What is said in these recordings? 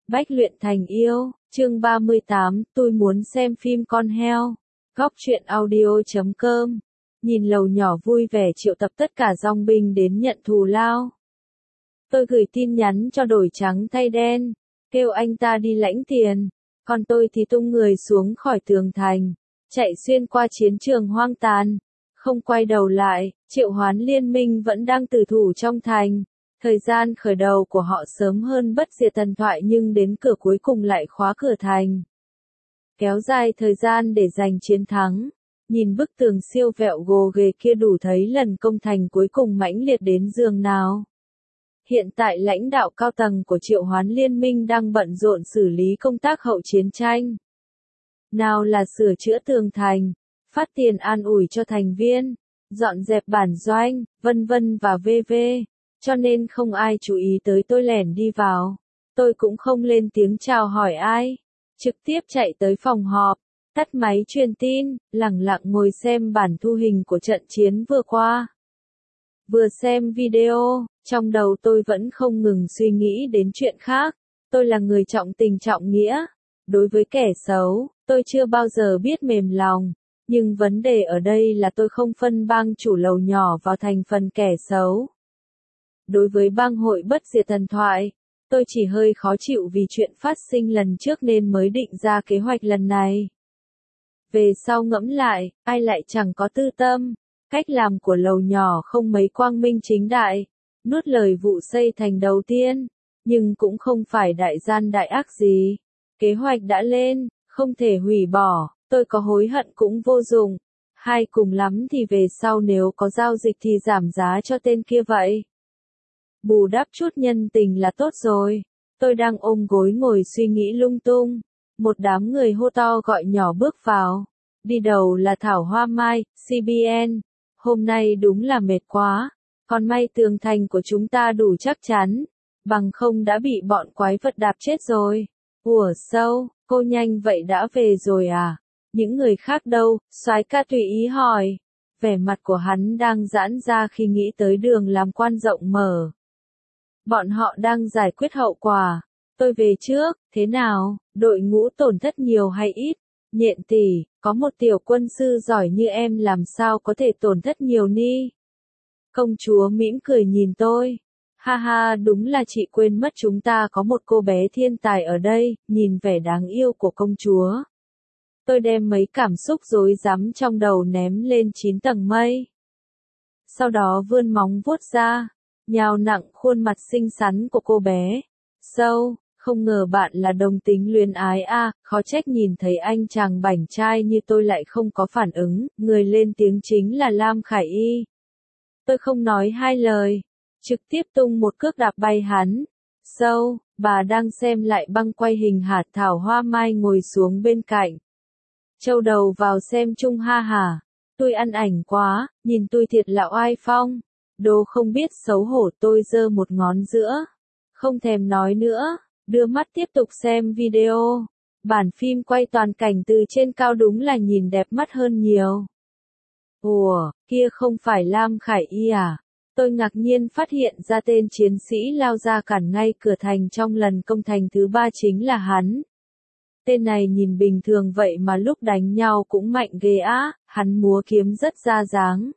Bách luyện thành yêu, chương 38, tôi muốn xem phim con heo. Góc truyện audio.com. Nhìn lầu nhỏ vui vẻ triệu tập tất cả dòng binh đến nhận thù lao. Tôi gửi tin nhắn cho đổi trắng thay đen, kêu anh ta đi lãnh tiền, còn tôi thì tung người xuống khỏi tường thành, chạy xuyên qua chiến trường hoang tàn, không quay đầu lại. Triệu Hoán Liên minh vẫn đang tử thủ trong thành. Thời gian khởi đầu của họ sớm hơn Bất Diệt Thần Thoại nhưng đến cửa cuối cùng lại khóa cửa thành. Kéo dài thời gian để giành chiến thắng. Nhìn bức tường siêu vẹo gồ ghề kia đủ thấy lần công thành cuối cùng mãnh liệt đến giường nào. Hiện tại lãnh đạo cao tầng của Triệu Hoán Liên minh đang bận rộn xử lý công tác hậu chiến tranh. Nào là sửa chữa tường thành, phát tiền an ủi cho thành viên, dọn dẹp bản doanh, vân vân và v.v. Cho nên không ai chú ý tới tôi lẻn đi vào. Tôi cũng không lên tiếng chào hỏi ai. Trực tiếp chạy tới phòng họp, tắt máy truyền tin, lẳng lặng ngồi xem bản thu hình của trận chiến vừa qua. Vừa xem video, trong đầu tôi vẫn không ngừng suy nghĩ đến chuyện khác. Tôi là người trọng tình trọng nghĩa. Đối với kẻ xấu, tôi chưa bao giờ biết mềm lòng. Nhưng vấn đề ở đây là tôi không phân bang chủ lầu nhỏ vào thành phần kẻ xấu. Đối với bang hội Bất Diệt Thần Thoại, tôi chỉ hơi khó chịu vì chuyện phát sinh lần trước nên mới định ra kế hoạch lần này. Về sau ngẫm lại, ai lại chẳng có tư tâm, cách làm của lầu nhỏ không mấy quang minh chính đại, nuốt lời vụ xây thành đầu tiên, nhưng cũng không phải đại gian đại ác gì. Kế hoạch đã lên, không thể hủy bỏ, tôi có hối hận cũng vô dụng. Hay cùng lắm thì về sau nếu có giao dịch thì giảm giá cho tên kia vậy. Bù đắp chút nhân tình là tốt rồi. Tôi đang ôm gối ngồi suy nghĩ lung tung. Một đám người hô to gọi nhỏ bước vào. Đi đầu là Thảo Hoa Mai, CBN. Hôm nay đúng là mệt quá. Còn may tường thành của chúng ta đủ chắc chắn. Bằng không đã bị bọn quái vật đạp chết rồi. Ủa sâu, cô nhanh vậy đã về rồi à? Những người khác đâu? Soái ca tùy ý hỏi. Vẻ mặt của hắn đang giãn ra khi nghĩ tới đường làm quan rộng mở. Bọn họ đang giải quyết hậu quả. Tôi về trước, thế nào, đội ngũ tổn thất nhiều hay ít? Nhện tỷ, có một tiểu quân sư giỏi như em làm sao có thể tổn thất nhiều ni? Công chúa mỉm cười nhìn tôi. Ha ha, đúng là chị quên mất chúng ta có một cô bé thiên tài ở đây. Nhìn vẻ đáng yêu của công chúa. Tôi đem mấy cảm xúc rối rắm trong đầu ném lên 9 tầng mây. Sau đó vươn móng vuốt ra, nhào nặng khuôn mặt xinh xắn của cô bé. Sâu, không ngờ bạn là đồng tính luyến ái a, khó trách nhìn thấy anh chàng bảnh trai như tôi lại không có phản ứng. Người lên tiếng chính là Lam Khải Y. Tôi không nói hai lời, trực tiếp tung một cước đạp bay hắn. Sâu, bà đang xem lại băng quay hình hạt Thảo Hoa Mai ngồi xuống bên cạnh. Châu đầu vào xem chung ha hả. Tôi ăn ảnh quá, nhìn tôi thiệt là oai phong. Đồ không biết xấu hổ, tôi giơ một ngón giữa. Không thèm nói nữa, đưa mắt tiếp tục xem video. Bản phim quay toàn cảnh từ trên cao đúng là nhìn đẹp mắt hơn nhiều. Ủa, kia không phải Lam Khải Y à? Tôi ngạc nhiên phát hiện ra tên chiến sĩ lao ra cản ngay cửa thành trong lần công thành thứ 3 chính là hắn. Tên này nhìn bình thường vậy mà lúc đánh nhau cũng mạnh ghê á, hắn múa kiếm rất ra dáng.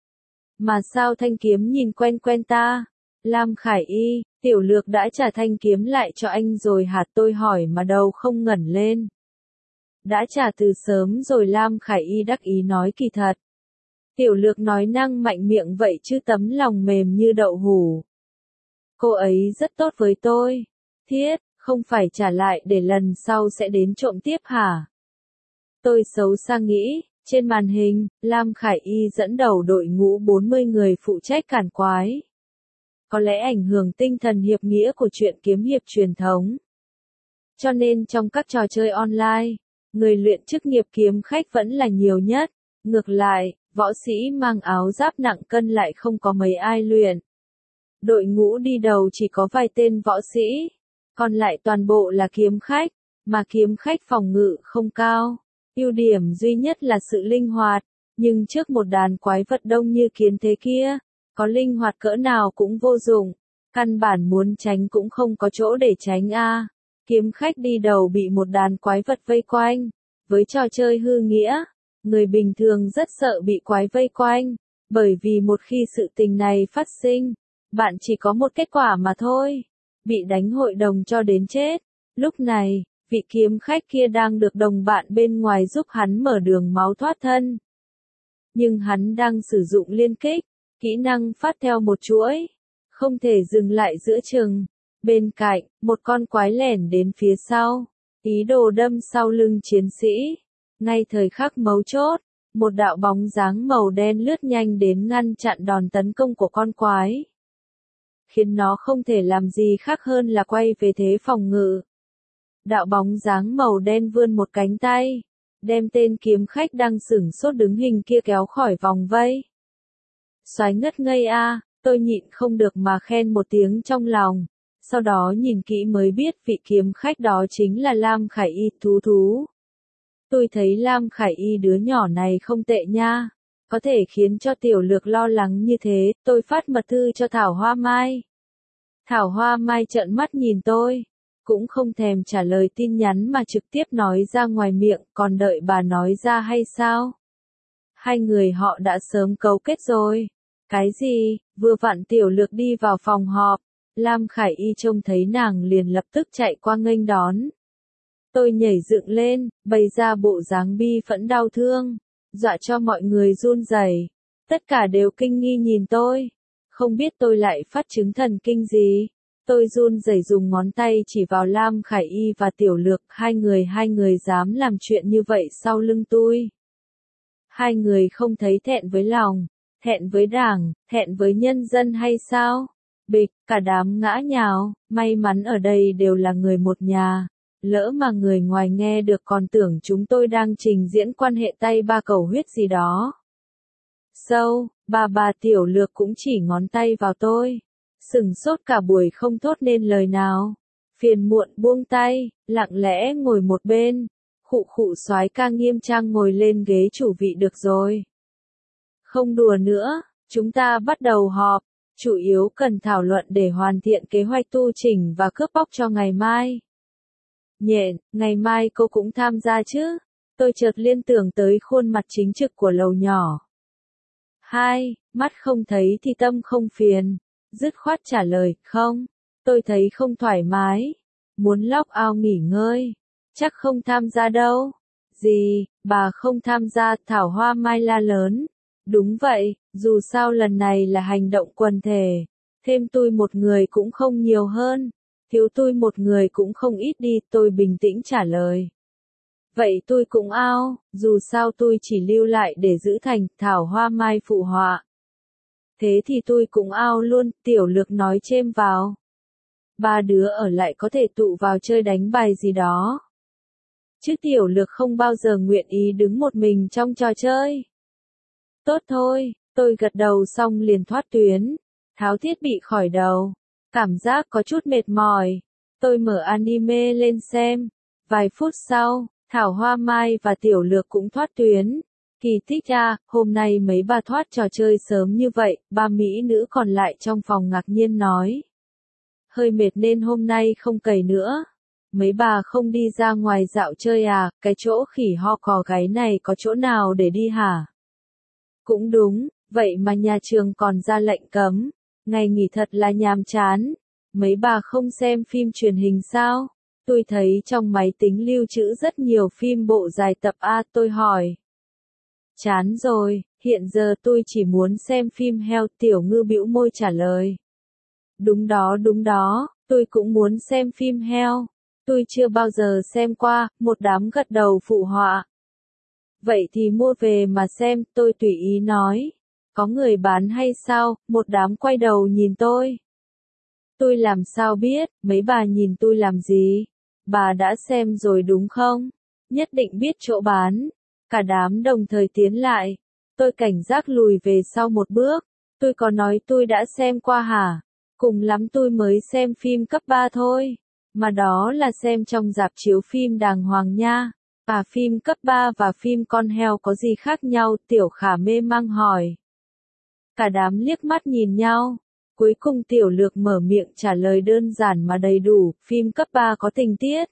Mà sao thanh kiếm nhìn quen quen ta? Lam Khải Y, tiểu lược đã trả thanh kiếm lại cho anh rồi hả? Tôi hỏi mà đầu không ngẩng lên. Đã trả từ sớm rồi, Lam Khải Y đắc ý nói. Kỳ thật. Tiểu lược nói năng mạnh miệng vậy chứ tấm lòng mềm như đậu hủ. Cô ấy rất tốt với tôi. Thiết, không phải trả lại để lần sau sẽ đến trộm tiếp hả? Tôi xấu xa nghĩ. Trên màn hình, Lam Khải Y dẫn đầu đội ngũ 40 người phụ trách cản quái. Có lẽ ảnh hưởng tinh thần hiệp nghĩa của chuyện kiếm hiệp truyền thống. Cho nên trong các trò chơi online, người luyện chức nghiệp kiếm khách vẫn là nhiều nhất. Ngược lại, võ sĩ mang áo giáp nặng cân lại không có mấy ai luyện. Đội ngũ đi đầu chỉ có vài tên võ sĩ, còn lại toàn bộ là kiếm khách, mà kiếm khách phòng ngự không cao. Ưu điểm duy nhất là sự linh hoạt, nhưng trước một đàn quái vật đông như kiến thế kia, có linh hoạt cỡ nào cũng vô dụng, căn bản muốn tránh cũng không có chỗ để tránh a. Kiếm khách đi đầu bị một đàn quái vật vây quanh. Với trò chơi hư nghĩa, người bình thường rất sợ bị quái vây quanh, bởi vì một khi sự tình này phát sinh, bạn chỉ có một kết quả mà thôi, bị đánh hội đồng cho đến chết. Lúc này, vị kiếm khách kia đang được đồng bạn bên ngoài giúp hắn mở đường máu thoát thân. Nhưng hắn đang sử dụng liên kích, kỹ năng phát theo một chuỗi, không thể dừng lại giữa chừng. Bên cạnh, một con quái lẻn đến phía sau, ý đồ đâm sau lưng chiến sĩ. Ngay thời khắc mấu chốt, một đạo bóng dáng màu đen lướt nhanh đến ngăn chặn đòn tấn công của con quái, khiến nó không thể làm gì khác hơn là quay về thế phòng ngự. Đạo bóng dáng màu đen vươn một cánh tay, đem tên kiếm khách đang sửng sốt đứng hình kia kéo khỏi vòng vây. Soái ngất ngây a, tôi nhịn không được mà khen một tiếng trong lòng. Sau đó nhìn kỹ mới biết vị kiếm khách đó chính là Lam Khải Y thú. Tôi thấy Lam Khải Y đứa nhỏ này không tệ nha. Có thể khiến cho Tiểu Lược lo lắng như thế, tôi phát mật thư cho Thảo Hoa Mai. Thảo Hoa Mai trợn mắt nhìn tôi, cũng không thèm trả lời tin nhắn mà trực tiếp nói ra ngoài miệng, còn đợi bà nói ra hay sao? Hai người họ đã sớm cấu kết rồi. Cái gì? Vừa vặn Tiểu Lược đi vào phòng họp, Lam Khải Y trông thấy nàng liền lập tức chạy qua nghênh đón. Tôi nhảy dựng lên, bày ra bộ dáng bi phẫn đau thương, dọa cho mọi người run rẩy. Tất cả đều kinh nghi nhìn tôi, không biết tôi lại phát chứng thần kinh gì. Tôi run rẩy dùng ngón tay chỉ vào Lam Khải Y và Tiểu Lược, hai người dám làm chuyện như vậy sau lưng tôi. Hai người không thấy thẹn với lòng, thẹn với đảng, thẹn với nhân dân hay sao? Bịch, cả đám ngã nhào, may mắn ở đây đều là người một nhà. Lỡ mà người ngoài nghe được còn tưởng chúng tôi đang trình diễn quan hệ tay ba cầu huyết gì đó. Sâu, bà Tiểu Lược cũng chỉ ngón tay vào tôi. Sửng sốt cả buổi không thốt nên lời nào. Phiền muộn buông tay, lặng lẽ ngồi một bên. Khụ soái ca nghiêm trang ngồi lên ghế chủ vị được rồi. Không đùa nữa, chúng ta bắt đầu họp. Chủ yếu cần thảo luận để hoàn thiện kế hoạch tu chỉnh và cướp bóc cho ngày mai. Nhện, ngày mai cô cũng tham gia chứ? Tôi chợt liên tưởng tới khuôn mặt chính trực của lầu nhỏ. Hai, mắt không thấy thì tâm không phiền. Dứt khoát trả lời, không. Tôi thấy không thoải mái. Muốn log out nghỉ ngơi. Chắc không tham gia đâu. Gì, bà không tham gia, Thảo Hoa Mai la lớn. Đúng vậy, dù sao lần này là hành động quần thể. Thêm tôi một người cũng không nhiều hơn. Thiếu tôi một người cũng không ít đi, tôi bình tĩnh trả lời. Vậy tôi cũng ao, dù sao tôi chỉ lưu lại để giữ thành, Thảo Hoa Mai phụ họa. Thế thì tôi cũng ao luôn, Tiểu Lược nói chêm vào. Ba đứa ở lại có thể tụ vào chơi đánh bài gì đó. Chứ Tiểu Lược không bao giờ nguyện ý đứng một mình trong trò chơi. Tốt thôi, tôi gật đầu xong liền thoát tuyến, tháo thiết bị khỏi đầu. Cảm giác có chút mệt mỏi. Tôi mở anime lên xem. Vài phút sau, Thảo Hoa Mai và Tiểu Lược cũng thoát tuyến. Kỳ tích à, hôm nay mấy bà thoát trò chơi sớm như vậy, ba mỹ nữ còn lại trong phòng ngạc nhiên nói. Hơi mệt nên hôm nay không cày nữa. Mấy bà không đi ra ngoài dạo chơi à, cái chỗ khỉ ho cò gáy này có chỗ nào để đi hả? Cũng đúng, vậy mà nhà trường còn ra lệnh cấm. Ngày nghỉ thật là nhàm chán. Mấy bà không xem phim truyền hình sao? Tôi thấy trong máy tính lưu trữ rất nhiều phim bộ dài tập A, tôi hỏi. Chán rồi, hiện giờ tôi chỉ muốn xem phim heo, Tiểu Ngư bĩu môi trả lời. Đúng đó, tôi cũng muốn xem phim heo. Tôi chưa bao giờ xem qua, một đám gật đầu phụ họa. Vậy thì mua về mà xem, tôi tùy ý nói. Có người bán hay sao? Một đám quay đầu nhìn tôi. Tôi làm sao biết, mấy bà nhìn tôi làm gì? Bà đã xem rồi đúng không? Nhất định biết chỗ bán. Cả đám đồng thời tiến lại. Tôi cảnh giác lùi về sau một bước. Tôi có nói tôi đã xem qua hả? Cùng lắm tôi mới xem phim cấp 3 thôi. Mà đó là xem trong rạp chiếu phim đàng hoàng nha. Phim cấp 3 và phim con heo có gì khác nhau? Tiểu Khả mê mang hỏi. Cả đám liếc mắt nhìn nhau. Cuối cùng Tiểu Lược mở miệng trả lời đơn giản mà đầy đủ, phim cấp 3 có tình tiết.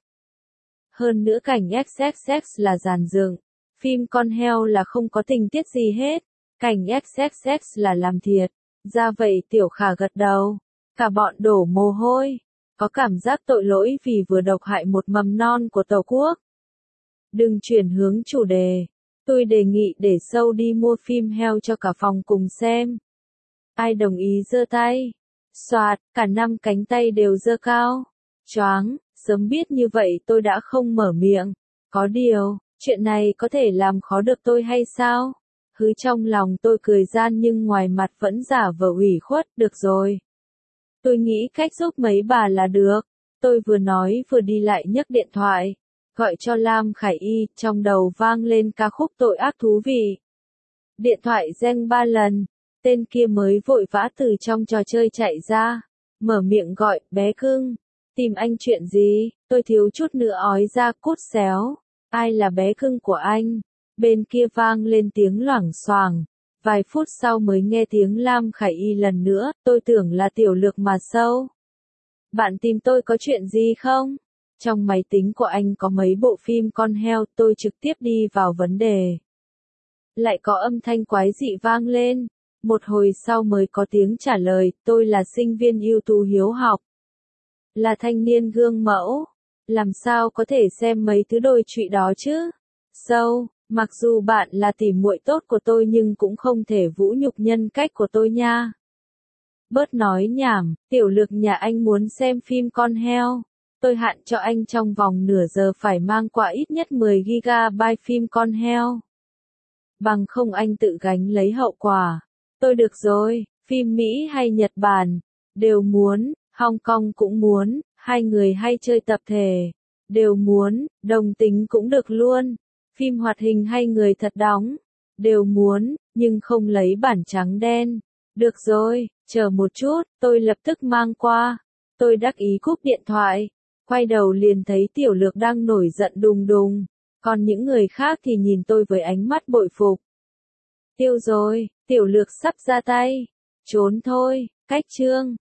Hơn nữa cảnh XXX là dàn dựng. Phim con heo là không có tình tiết gì hết. Cảnh XXX là làm thiệt. Ra vậy Tiểu Khả gật đầu. Cả bọn đổ mồ hôi. Có cảm giác tội lỗi vì vừa độc hại một mầm non của Tổ quốc. Đừng chuyển hướng chủ đề. Tôi đề nghị để Sâu đi mua phim heo cho cả phòng cùng xem. Ai đồng ý giơ tay. Soạt, cả 5 cánh tay đều giơ cao. Choáng, sớm biết như vậy tôi đã không mở miệng. Có điều, chuyện này có thể làm khó được tôi hay sao? Hứ trong lòng tôi cười gian nhưng ngoài mặt vẫn giả vờ ủy khuất, được rồi. Tôi nghĩ cách giúp mấy bà là được. Tôi vừa nói vừa đi lại nhấc điện thoại. Gọi cho Lam Khải Y, trong đầu vang lên ca khúc tội ác thú vị. Điện thoại reng 3 lần, tên kia mới vội vã từ trong trò chơi chạy ra. Mở miệng gọi, bé cưng. Tìm anh chuyện gì? Tôi thiếu chút nữa ói ra cút xéo. Ai là bé cưng của anh? Bên kia vang lên tiếng loảng xoảng. Vài phút sau mới nghe tiếng Lam Khải Y lần nữa, tôi tưởng là Tiểu Lược mà Sâu. Bạn tìm tôi có chuyện gì không? Trong máy tính của anh có mấy bộ phim con heo, tôi trực tiếp đi vào vấn đề. Lại có âm thanh quái dị vang lên. Một hồi sau mới có tiếng trả lời, tôi là sinh viên ưu tú hiếu học. Là thanh niên gương mẫu. Làm sao có thể xem mấy thứ đồi trụy đó chứ? Sâu, mặc dù bạn là tỉ muội tốt của tôi nhưng cũng không thể vũ nhục nhân cách của tôi nha. Bớt nói nhảm, Tiểu Lược nhà anh muốn xem phim con heo. Tôi hạn cho anh trong vòng nửa giờ phải mang qua ít nhất 10 GB phim con heo. Bằng không anh tự gánh lấy hậu quả. Tôi được rồi, phim Mỹ hay Nhật Bản, đều muốn, Hong Kong cũng muốn, hai người hay chơi tập thể, đều muốn, đồng tính cũng được luôn. Phim hoạt hình hay người thật đóng, đều muốn, nhưng không lấy bản trắng đen. Được rồi, chờ một chút, tôi lập tức mang qua. Tôi đắc ý cúp điện thoại, quay đầu liền thấy Tiểu Lược đang nổi giận đùng đùng, còn những người khác thì nhìn tôi với ánh mắt bội phục. Tiêu rồi, Tiểu Lược sắp ra tay. Trốn thôi, cách chương.